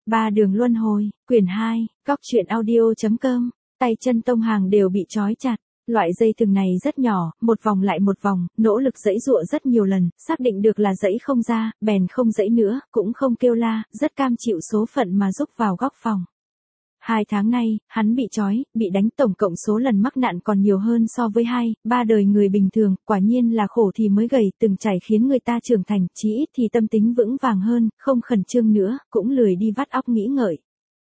Ba đường luân hồi, quyển 2, góc truyện audio.com, tay chân Tông Hàng đều bị trói chặt. Loại dây thừng này rất nhỏ, một vòng lại một vòng, nỗ lực giãy giụa rất nhiều lần, xác định được là giãy không ra, bèn không giãy nữa, cũng không kêu la, rất cam chịu số phận mà rúc vào góc phòng. 2 tháng nay, hắn bị trói, bị đánh tổng cộng số lần mắc nạn còn nhiều hơn so với 2-3 đời người bình thường, quả nhiên là khổ thì mới gầy, từng trải khiến người ta trưởng thành, chí ít thì tâm tính vững vàng hơn, không khẩn trương nữa, cũng lười đi vắt óc nghĩ ngợi.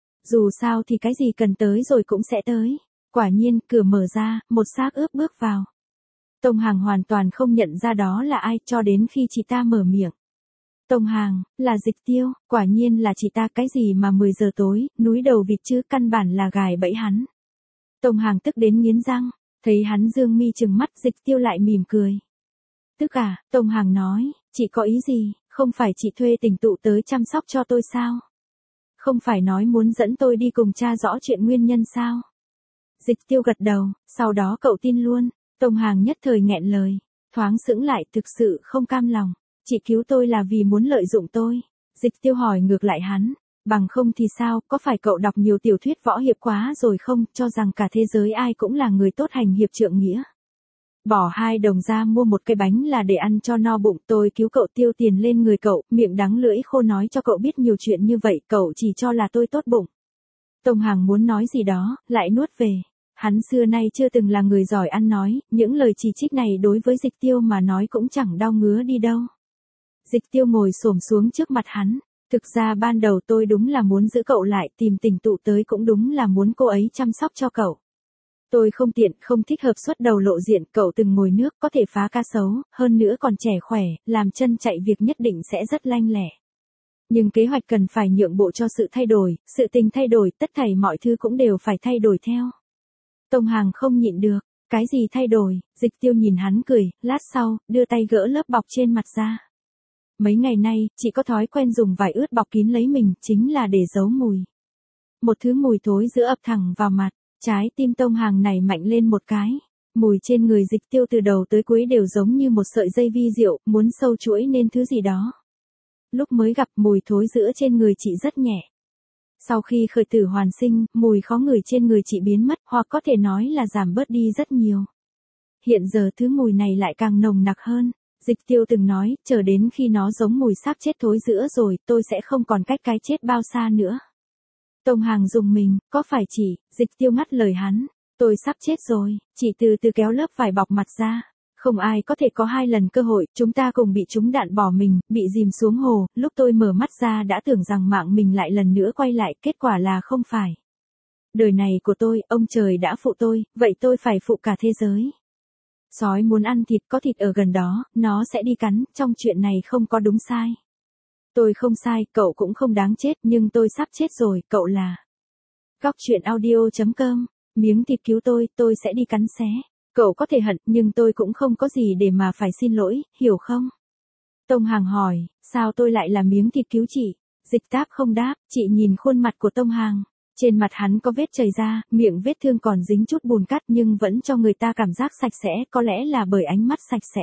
Dù sao thì cái gì cần tới rồi cũng sẽ tới. Quả nhiên, cửa mở ra, một xác ướp bước vào. Tông Hàng hoàn toàn không nhận ra đó là ai cho đến khi chị ta mở miệng. Tông Hàng, là Dịch Tiêu, quả nhiên là chị ta, cái gì mà 10 giờ tối, núi đầu vịt chứ, căn bản là gài bẫy hắn. Tông Hàng tức đến nghiến răng, thấy hắn dương mi trừng mắt, Dịch Tiêu lại mỉm cười. Tức à, Tông Hàng nói, chị có ý gì, không phải chị thuê tình tụ tới chăm sóc cho tôi sao? Không phải nói muốn dẫn tôi đi cùng tra rõ chuyện nguyên nhân sao? Dịch Tiêu gật đầu, sau đó cậu tin luôn. Tông Hàng nhất thời nghẹn lời, thoáng sững lại, thực sự không cam lòng. Chị cứu tôi là vì muốn lợi dụng tôi. Dịch Tiêu hỏi ngược lại hắn, bằng không thì sao, có phải cậu đọc nhiều tiểu thuyết võ hiệp quá rồi không, cho rằng cả thế giới ai cũng là người tốt hành hiệp trượng nghĩa. Bỏ 2 đồng ra mua một cái bánh là để ăn cho no bụng, tôi cứu cậu tiêu tiền lên người cậu, miệng đắng lưỡi khô nói cho cậu biết nhiều chuyện như vậy, cậu chỉ cho là tôi tốt bụng. Tông Hàng muốn nói gì đó, lại nuốt về. Hắn xưa nay chưa từng là người giỏi ăn nói, những lời chỉ trích này đối với Dịch Tiêu mà nói cũng chẳng đau ngứa đi đâu. Dịch Tiêu ngồi xổm xuống trước mặt hắn. Thực ra ban đầu tôi đúng là muốn giữ cậu lại, tìm tình tụ tới cũng đúng là muốn cô ấy chăm sóc cho cậu. Tôi không tiện, không thích hợp xuất đầu lộ diện, cậu từng ngồi nước, có thể phá cá sấu, hơn nữa còn trẻ khỏe, làm chân chạy việc nhất định sẽ rất lanh lẹ. Nhưng kế hoạch cần phải nhượng bộ cho sự thay đổi, sự tình thay đổi, tất thảy mọi thứ cũng đều phải thay đổi theo. Tông Hàng không nhịn được, cái gì thay đổi? Dịch Tiêu nhìn hắn cười, lát sau, đưa tay gỡ lớp bọc trên mặt ra. Mấy ngày nay, chị có thói quen dùng vải ướt bọc kín lấy mình, chính là để giấu mùi. Một thứ mùi thối giữa ập thẳng vào mặt, trái tim Tông Hàng này mạnh lên một cái. Mùi trên người Dịch Tiêu từ đầu tới cuối đều giống như một sợi dây vi diệu, muốn sâu chuỗi nên thứ gì đó. Lúc mới gặp, mùi thối giữa trên người chị rất nhẹ. Sau khi khởi tử hoàn sinh, mùi khó ngửi trên người chị biến mất, hoặc có thể nói là giảm bớt đi rất nhiều. Hiện giờ thứ mùi này lại càng nồng nặc hơn. Dịch Tiêu từng nói, chờ đến khi nó giống mùi xác chết thối giữa rồi, tôi sẽ không còn cách cái chết bao xa nữa. Tông Hàng rùng mình, có phải chỉ? Dịch Tiêu ngắt lời hắn, tôi sắp chết rồi. Chị từ từ kéo lớp vải bọc mặt ra. Không ai có thể có 2 lần cơ hội, chúng ta cùng bị trúng đạn bỏ mình, bị dìm xuống hồ, lúc tôi mở mắt ra đã tưởng rằng mạng mình lại lần nữa quay lại, kết quả là không phải. Đời này của tôi, ông trời đã phụ tôi, vậy tôi phải phụ cả thế giới. Sói muốn ăn thịt, có thịt ở gần đó, nó sẽ đi cắn, trong chuyện này không có đúng sai. Tôi không sai, cậu cũng không đáng chết, nhưng tôi sắp chết rồi, cậu là. Góc truyện audio.com, miếng thịt cứu tôi sẽ đi cắn xé. Cậu có thể hận, nhưng tôi cũng không có gì để mà phải xin lỗi, hiểu không? Tông Hàng hỏi, sao tôi lại là miếng thịt cứu chị? Dịch Táp không đáp, chị nhìn khuôn mặt của Tông Hàng. Trên mặt hắn có vết chảy ra, miệng vết thương còn dính chút bùn cát nhưng vẫn cho người ta cảm giác sạch sẽ, có lẽ là bởi ánh mắt sạch sẽ.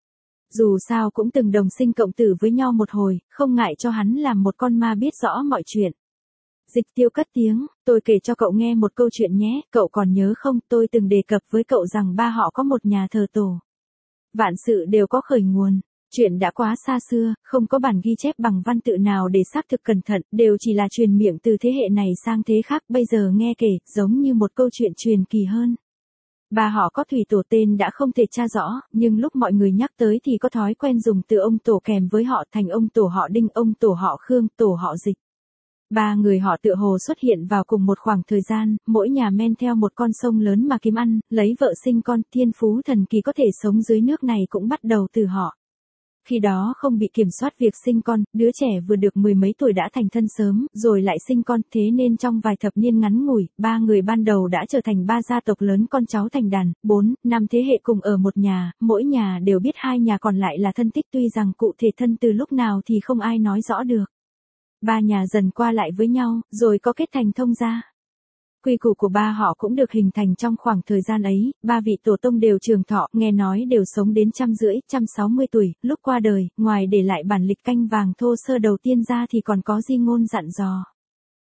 Dù sao cũng từng đồng sinh cộng tử với nhau một hồi, không ngại cho hắn làm một con ma biết rõ mọi chuyện. Dịch Tiêu cất tiếng, tôi kể cho cậu nghe một câu chuyện nhé, cậu còn nhớ không, tôi từng đề cập với cậu rằng ba họ có một nhà thờ tổ. Vạn sự đều có khởi nguồn, chuyện đã quá xa xưa, không có bản ghi chép bằng văn tự nào để xác thực cẩn thận, đều chỉ là truyền miệng từ thế hệ này sang thế khác, bây giờ nghe kể, giống như một câu chuyện truyền kỳ hơn. Ba họ có thủy tổ tên đã không thể tra rõ, nhưng lúc mọi người nhắc tới thì có thói quen dùng từ ông tổ kèm với họ thành ông tổ họ Đinh, ông tổ họ Khương, tổ họ Dịch. 3 người họ tựa hồ xuất hiện vào cùng một khoảng thời gian, mỗi nhà men theo một con sông lớn mà kiếm ăn, lấy vợ sinh con, thiên phú thần kỳ có thể sống dưới nước này cũng bắt đầu từ họ. Khi đó không bị kiểm soát việc sinh con, đứa trẻ vừa được 10 mấy tuổi đã thành thân sớm, rồi lại sinh con, thế nên trong vài thập niên ngắn ngủi, 3 người ban đầu đã trở thành 3 gia tộc lớn, con cháu thành đàn, 4-5 thế hệ cùng ở một nhà, mỗi nhà đều biết 2 nhà còn lại là thân tích, tuy rằng cụ thể thân từ lúc nào thì không ai nói rõ được. 3 nhà dần qua lại với nhau, rồi có kết thành thông gia. Quy củ của ba họ cũng được hình thành trong khoảng thời gian ấy, 3 vị tổ tông đều trường thọ, nghe nói đều sống đến 150-160 tuổi, lúc qua đời, ngoài để lại bản lịch canh vàng thô sơ đầu tiên ra thì còn có di ngôn dặn dò.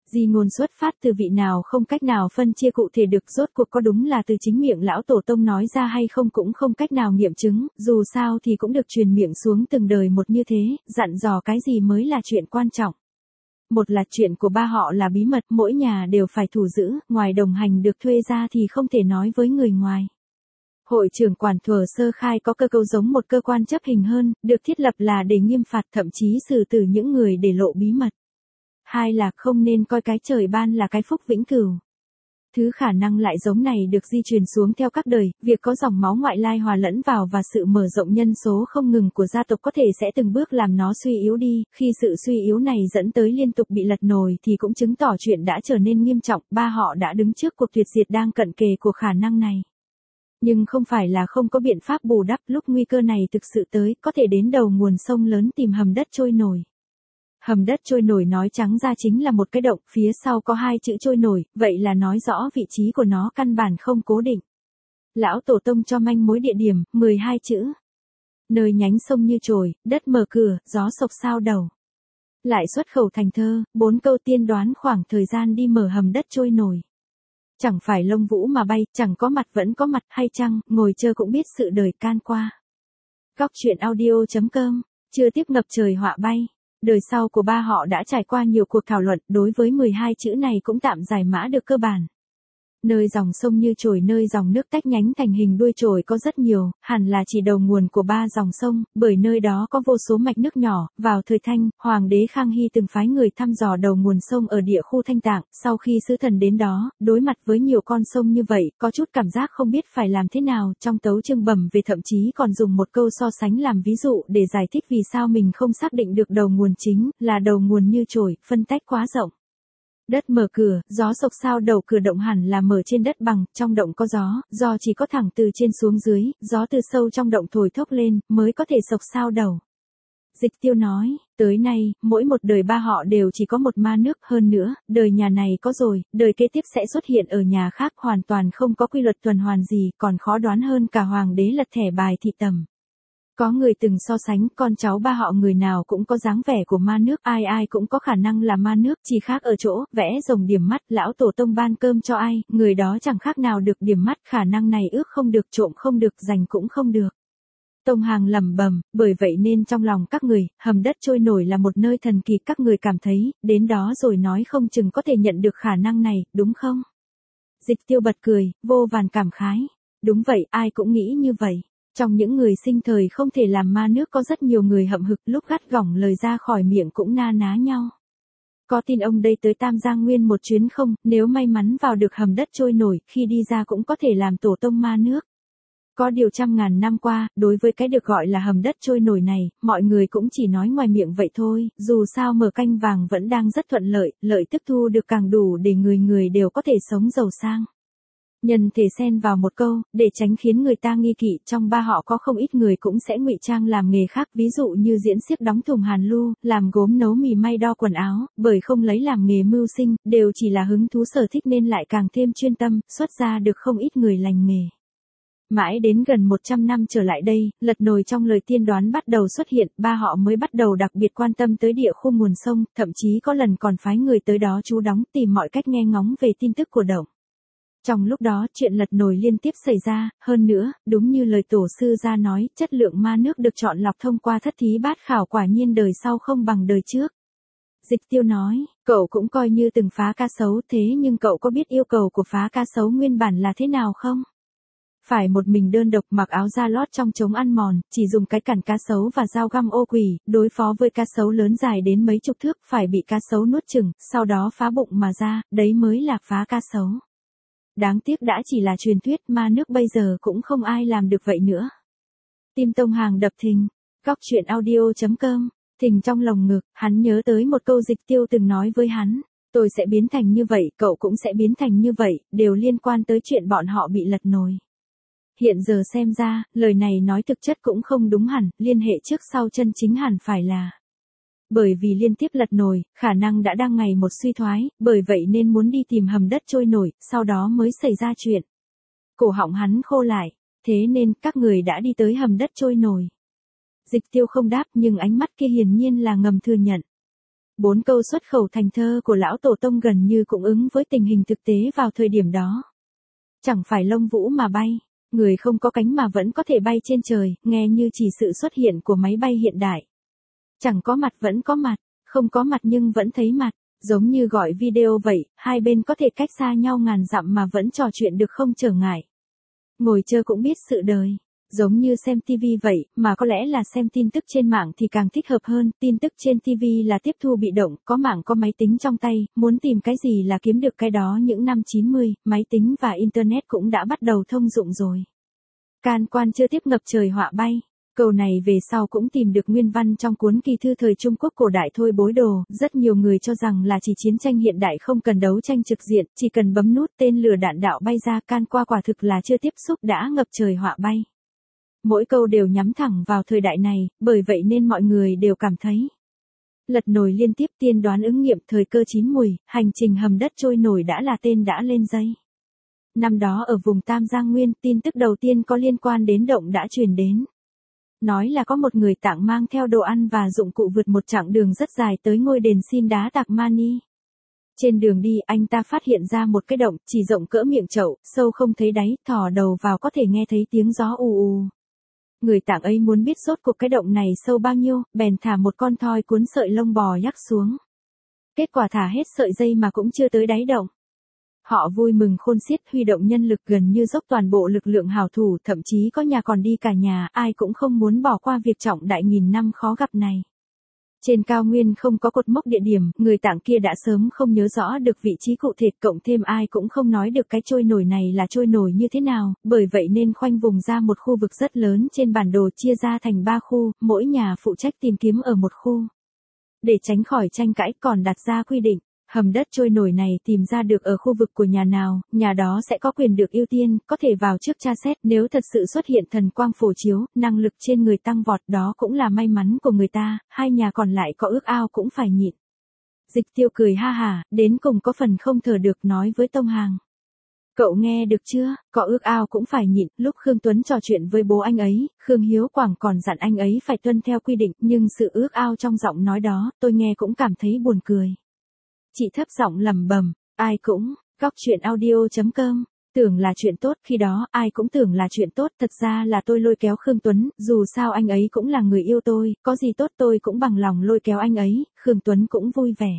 Di ngôn xuất phát từ vị nào không cách nào phân chia cụ thể được, rốt cuộc có đúng là từ chính miệng lão tổ tông nói ra hay không cũng không cách nào nghiệm chứng, dù sao thì cũng được truyền miệng xuống từng đời một như thế, dặn dò cái gì mới là chuyện quan trọng. Một là chuyện của ba họ là bí mật, mỗi nhà đều phải thủ giữ, ngoài đồng hành được thuê ra thì không thể nói với người ngoài. Hội trưởng quản thuở sơ khai có cơ cấu giống một cơ quan chấp hình hơn, được thiết lập là để nghiêm phạt thậm chí xử tử những người để lộ bí mật. Hai là không nên coi cái trời ban là cái phúc vĩnh cửu. Thứ khả năng lại giống này được di truyền xuống theo các đời, việc có dòng máu ngoại lai hòa lẫn vào và sự mở rộng nhân số không ngừng của gia tộc có thể sẽ từng bước làm nó suy yếu đi, khi sự suy yếu này dẫn tới liên tục bị lật nồi thì cũng chứng tỏ chuyện đã trở nên nghiêm trọng, ba họ đã đứng trước cuộc tuyệt diệt đang cận kề của khả năng này. Nhưng không phải là không có biện pháp bù đắp, lúc nguy cơ này thực sự tới, có thể đến đầu nguồn sông lớn tìm hầm đất trôi nổi. Hầm đất trôi nổi nói trắng ra chính là một cái động, phía sau có hai chữ trôi nổi, vậy là nói rõ vị trí của nó căn bản không cố định. Lão tổ tông cho manh mối địa điểm, 12 chữ. Nơi nhánh sông như trồi, đất mở cửa, gió sộc sao đầu. Lại xuất khẩu thành thơ, 4 câu tiên đoán khoảng thời gian đi mở hầm đất trôi nổi. Chẳng phải lông vũ mà bay, chẳng có mặt vẫn có mặt, hay chăng, ngồi chờ cũng biết sự đời can qua. Góc truyện audio.com, chưa tiếp ngập trời họa bay. Đời sau của ba họ đã trải qua nhiều cuộc thảo luận, đối với 12 chữ này cũng tạm giải mã được cơ bản. Nơi dòng sông như trồi, nơi dòng nước tách nhánh thành hình đuôi trồi có rất nhiều, hẳn là chỉ đầu nguồn của ba dòng sông, bởi nơi đó có vô số mạch nước nhỏ. Vào thời Thanh, Hoàng đế Khang Hy từng phái người thăm dò đầu nguồn sông ở địa khu Thanh Tạng, sau khi sứ thần đến đó, đối mặt với nhiều con sông như vậy, có chút cảm giác không biết phải làm thế nào, trong tấu chương bẩm về thậm chí còn dùng một câu so sánh làm ví dụ để giải thích vì sao mình không xác định được đầu nguồn chính, là đầu nguồn như trồi, phân tách quá rộng. Đất mở cửa, gió sộc sao đầu, cửa động hẳn là mở trên đất bằng, trong động có gió, do chỉ có thẳng từ trên xuống dưới, gió từ sâu trong động thổi thốc lên, mới có thể sộc sao đầu. Dịch Tiêu nói, tới nay, mỗi một đời ba họ đều chỉ có một ma nước, hơn nữa, đời nhà này có rồi, đời kế tiếp sẽ xuất hiện ở nhà khác, hoàn toàn không có quy luật tuần hoàn gì, còn khó đoán hơn cả hoàng đế lật thẻ bài thị tầm. Có người từng so sánh, con cháu ba họ người nào cũng có dáng vẻ của ma nước, ai ai cũng có khả năng là ma nước, chỉ khác ở chỗ, vẽ rồng điểm mắt, lão tổ tông ban cơm cho ai, người đó chẳng khác nào được điểm mắt, khả năng này ước không được, trộm không được, giành cũng không được. Tông Hàng lẩm bẩm, bởi vậy nên trong lòng các người, hầm đất trôi nổi là một nơi thần kỳ, các người cảm thấy, đến đó rồi nói không chừng có thể nhận được khả năng này, đúng không? Dịch Tiêu bật cười, vô vàn cảm khái. Đúng vậy, ai cũng nghĩ như vậy. Trong những người sinh thời không thể làm ma nước có rất nhiều người hậm hực, lúc gắt gỏng lời ra khỏi miệng cũng na ná nhau. Có tin ông đây tới Tam Giang Nguyên một chuyến không, nếu may mắn vào được hầm đất trôi nổi, khi đi ra cũng có thể làm tổ tông ma nước. Có điều trăm ngàn năm qua, đối với cái được gọi là hầm đất trôi nổi này, mọi người cũng chỉ nói ngoài miệng vậy thôi, dù sao mở canh vàng vẫn đang rất thuận lợi, lợi tức thu được càng đủ để người người đều có thể sống giàu sang. Nhân thể xen vào một câu, để tránh khiến người ta nghi kỵ, trong ba họ có không ít người cũng sẽ ngụy trang làm nghề khác, ví dụ như diễn xiếc đóng thùng hàn lu, làm gốm nấu mì may đo quần áo, bởi không lấy làm nghề mưu sinh, đều chỉ là hứng thú sở thích nên lại càng thêm chuyên tâm, xuất ra được không ít người lành nghề. Mãi đến gần 100 năm trở lại đây, lật nồi trong lời tiên đoán bắt đầu xuất hiện, ba họ mới bắt đầu đặc biệt quan tâm tới địa khu nguồn sông, thậm chí có lần còn phái người tới đó trú đóng tìm mọi cách nghe ngóng về tin tức của động. Trong lúc đó, chuyện lật nồi liên tiếp xảy ra, hơn nữa, đúng như lời tổ sư gia nói, chất lượng ma nước được chọn lọc thông qua thất thí bát khảo, quả nhiên đời sau không bằng đời trước. Dịch Tiêu nói, cậu cũng coi như từng phá cá sấu, thế nhưng cậu có biết yêu cầu của phá cá sấu nguyên bản là thế nào không? Phải một mình đơn độc, mặc áo da lót trong chống ăn mòn, chỉ dùng cái cản cá sấu và dao găm ô quỷ, đối phó với cá sấu lớn dài đến mấy chục thước, phải bị cá sấu nuốt chửng, sau đó phá bụng mà ra, đấy mới là phá cá sấu. Đáng tiếc đã chỉ là truyền thuyết, ma nước bây giờ cũng không ai làm được vậy nữa. Tim Tông Hàng đập thình. Góc truyện audio.com, thình trong lồng ngực, hắn nhớ tới một câu Dịch Tiêu từng nói với hắn. Tôi sẽ biến thành như vậy, cậu cũng sẽ biến thành như vậy, đều liên quan tới chuyện bọn họ bị lật nồi. Hiện giờ xem ra, lời này nói thực chất cũng không đúng hẳn, liên hệ trước sau chân chính hẳn phải là. Bởi vì liên tiếp lật nồi, khả năng đã đang ngày một suy thoái, bởi vậy nên muốn đi tìm hầm đất trôi nổi, sau đó mới xảy ra chuyện. Cổ họng hắn khô lại, thế nên các người đã đi tới hầm đất trôi nổi. Dịch Tiêu không đáp nhưng ánh mắt kia hiển nhiên là ngầm thừa nhận. 4 câu xuất khẩu thành thơ của lão tổ tông gần như cũng ứng với tình hình thực tế vào thời điểm đó. Chẳng phải lông vũ mà bay, người không có cánh mà vẫn có thể bay trên trời, nghe như chỉ sự xuất hiện của máy bay hiện đại. Chẳng có mặt vẫn có mặt, không có mặt nhưng vẫn thấy mặt, giống như gọi video vậy, hai bên có thể cách xa nhau ngàn dặm mà vẫn trò chuyện được không trở ngại. Ngồi chơi cũng biết sự đời. Giống như xem TV vậy, mà có lẽ là xem tin tức trên mạng thì càng thích hợp hơn, tin tức trên TV là tiếp thu bị động, có mạng có máy tính trong tay, muốn tìm cái gì là kiếm được cái đó. Những năm 90, máy tính và Internet cũng đã bắt đầu thông dụng rồi. Can quan chưa tiếp ngập trời họa bay. Câu này về sau cũng tìm được nguyên văn trong cuốn kỳ thư thời Trung Quốc cổ đại Thôi Bối Đồ. Rất nhiều người cho rằng là chỉ chiến tranh hiện đại không cần đấu tranh trực diện, chỉ cần bấm nút tên lửa đạn đạo bay ra. Can qua quả thực là chưa tiếp xúc đã ngập trời họa bay. Mỗi câu đều nhắm thẳng vào thời đại này, bởi vậy nên mọi người đều cảm thấy. Lật nồi liên tiếp tiên đoán ứng nghiệm thời cơ chín mùi, hành trình hầm đất trôi nổi đã là tên đã lên dây. Năm đó ở vùng Tam Giang Nguyên, tin tức đầu tiên có liên quan đến động đã truyền đến. Nói là có một người Tạng mang theo đồ ăn và dụng cụ vượt một chặng đường rất dài tới ngôi đền xin đá Tạc Mani. Trên đường đi anh ta phát hiện ra một cái động chỉ rộng cỡ miệng chậu, sâu không thấy đáy, thò đầu vào có thể nghe thấy tiếng gió ù ù. Người Tạng ấy muốn biết rốt cuộc cái động này sâu bao nhiêu, bèn thả một con thoi cuốn sợi lông bò nhắc xuống. Kết quả thả hết sợi dây mà cũng chưa tới đáy động. Họ vui mừng khôn xiết, huy động nhân lực gần như dốc toàn bộ lực lượng hảo thủ, thậm chí có nhà còn đi cả nhà, ai cũng không muốn bỏ qua việc trọng đại nghìn năm khó gặp này. Trên cao nguyên không có cột mốc địa điểm, người Tạng kia đã sớm không nhớ rõ được vị trí cụ thể, cộng thêm ai cũng không nói được cái trôi nổi này là trôi nổi như thế nào, bởi vậy nên khoanh vùng ra một khu vực rất lớn trên bản đồ chia ra thành 3 khu, mỗi nhà phụ trách tìm kiếm ở một khu. Để tránh khỏi tranh cãi còn đặt ra quy định, hầm đất trôi nổi này tìm ra được ở khu vực của nhà nào, nhà đó sẽ có quyền được ưu tiên, có thể vào trước tra xét, nếu thật sự xuất hiện thần quang phổ chiếu, năng lực trên người tăng vọt đó cũng là may mắn của người ta, hai nhà còn lại có ước ao cũng phải nhịn. Dịch Tiêu cười ha hả, đến cùng có phần không thở được nói với Tông Hàng. Cậu nghe được chưa, có ước ao cũng phải nhịn, lúc Khương Tuấn trò chuyện với bố anh ấy, Khương Hiếu Quảng còn dặn anh ấy phải tuân theo quy định, nhưng sự ước ao trong giọng nói đó, tôi nghe cũng cảm thấy buồn cười. Chị thấp giọng lẩm bẩm, ai cũng, góc chuyện audio.com, tưởng là chuyện tốt, khi đó ai cũng tưởng là chuyện tốt, thật ra là tôi lôi kéo Khương Tuấn, dù sao anh ấy cũng là người yêu tôi, có gì tốt tôi cũng bằng lòng lôi kéo anh ấy, Khương Tuấn cũng vui vẻ.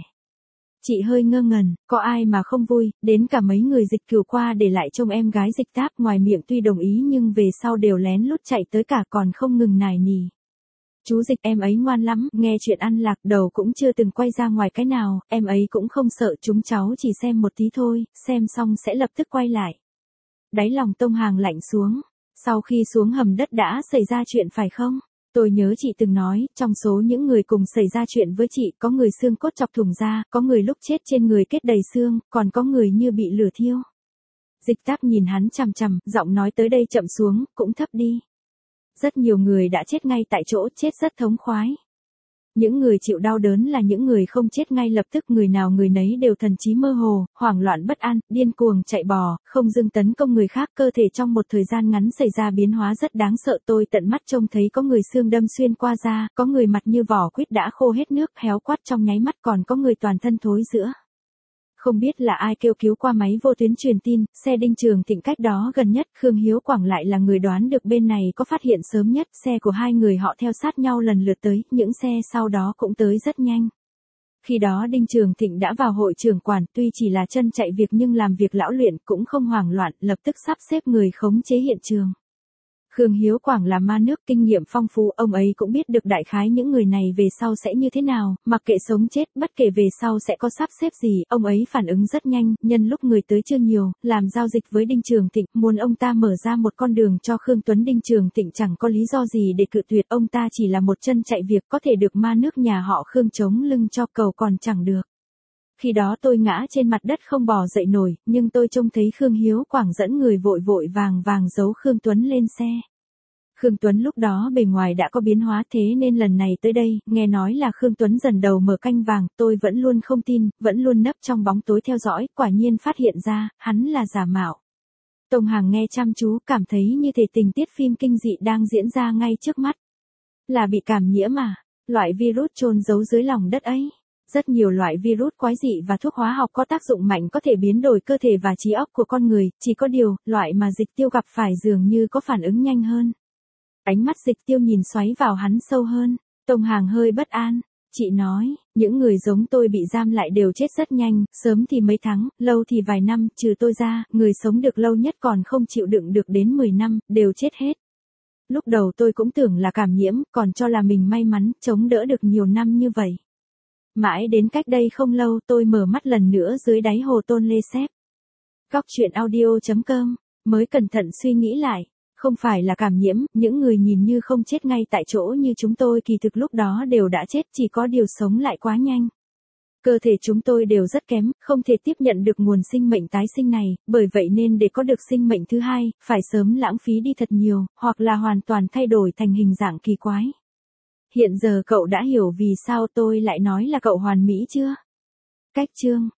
Chị hơi ngơ ngẩn, có ai mà không vui, đến cả mấy người Dịch Cửu qua để lại trông em gái Dịch Táp, ngoài miệng tuy đồng ý nhưng về sau đều lén lút chạy tới cả còn không ngừng nài nỉ. Chú Dịch em ấy ngoan lắm, nghe chuyện ăn lạc đầu cũng chưa từng quay ra ngoài cái nào, em ấy cũng không sợ, chúng cháu chỉ xem một tí thôi, xem xong sẽ lập tức quay lại. Đáy lòng Tông Hàng lạnh xuống, sau khi xuống hầm đất đã xảy ra chuyện phải không? Tôi nhớ chị từng nói, trong số những người cùng xảy ra chuyện với chị, có người xương cốt chọc thủng ra, có người lúc chết trên người kết đầy xương, còn có người như bị lửa thiêu. Dịch Táp nhìn hắn chằm chằm, giọng nói tới đây chậm xuống, cũng thấp đi. Rất nhiều người đã chết ngay tại chỗ, chết rất thống khoái. Những người chịu đau đớn là những người không chết ngay lập tức, người nào người nấy đều thần trí mơ hồ, hoảng loạn bất an, điên cuồng chạy bò, không dưng tấn công người khác, cơ thể trong một thời gian ngắn xảy ra biến hóa rất đáng sợ. Tôi tận mắt trông thấy có người xương đâm xuyên qua da, có người mặt như vỏ quýt đã khô hết nước, héo quắt trong nháy mắt, còn có người toàn thân thối rữa. Không biết là ai kêu cứu qua máy vô tuyến truyền tin, xe Đinh Trường Thịnh cách đó gần nhất, Khương Hiếu Quảng lại là người đoán được bên này có phát hiện sớm nhất, xe của hai người họ theo sát nhau lần lượt tới, những xe sau đó cũng tới rất nhanh. Khi đó Đinh Trường Thịnh đã vào hội trưởng quản, tuy chỉ là chân chạy việc nhưng làm việc lão luyện, cũng không hoảng loạn, lập tức sắp xếp người khống chế hiện trường. Khương Hiếu Quảng là ma nước kinh nghiệm phong phú, ông ấy cũng biết được đại khái những người này về sau sẽ như thế nào, mặc kệ sống chết, bất kể về sau sẽ có sắp xếp gì, ông ấy phản ứng rất nhanh, nhân lúc người tới chưa nhiều, làm giao dịch với Đinh Trường Thịnh, muốn ông ta mở ra một con đường cho Khương Tuấn. Đinh Trường Thịnh chẳng có lý do gì để cự tuyệt, ông ta chỉ là một chân chạy việc, có thể được ma nước nhà họ Khương chống lưng cho cầu còn chẳng được. Khi đó tôi ngã trên mặt đất không bò dậy nổi, nhưng tôi trông thấy Khương Hiếu Quảng dẫn người vội vội vàng vàng giấu Khương Tuấn lên xe. Khương Tuấn lúc đó bề ngoài đã có biến hóa, thế nên lần này tới đây, nghe nói là Khương Tuấn dần đầu mở canh vàng, tôi vẫn luôn không tin, vẫn luôn nấp trong bóng tối theo dõi, quả nhiên phát hiện ra, hắn là giả mạo. Tông Hàng nghe chăm chú, cảm thấy như thể tình tiết phim kinh dị đang diễn ra ngay trước mắt. Là bị cảm nhiễm mà, loại virus chôn giấu dưới lòng đất ấy. Rất nhiều loại virus quái dị và thuốc hóa học có tác dụng mạnh có thể biến đổi cơ thể và trí óc của con người, chỉ có điều, loại mà Dịch Tiêu gặp phải dường như có phản ứng nhanh hơn. Ánh mắt Dịch Tiêu nhìn xoáy vào hắn sâu hơn, Tông Hàng hơi bất an. Chị nói, những người giống tôi bị giam lại đều chết rất nhanh, sớm thì mấy tháng, lâu thì vài năm, trừ tôi ra, người sống được lâu nhất còn không chịu đựng được đến 10 năm, đều chết hết. Lúc đầu tôi cũng tưởng là cảm nhiễm, còn cho là mình may mắn, chống đỡ được nhiều năm như vậy. Mãi đến cách đây không lâu tôi mở mắt lần nữa dưới đáy hồ Tôn Lê Sép. Góc chuyện audio.com, mới cẩn thận suy nghĩ lại. Không phải là cảm nhiễm, những người nhìn như không chết ngay tại chỗ như chúng tôi kỳ thực lúc đó đều đã chết, chỉ có điều sống lại quá nhanh. Cơ thể chúng tôi đều rất kém, không thể tiếp nhận được nguồn sinh mệnh tái sinh này, bởi vậy nên để có được sinh mệnh thứ hai, phải sớm lãng phí đi thật nhiều, hoặc là hoàn toàn thay đổi thành hình dạng kỳ quái. Hiện giờ cậu đã hiểu vì sao tôi lại nói là cậu hoàn mỹ chưa? Cách chương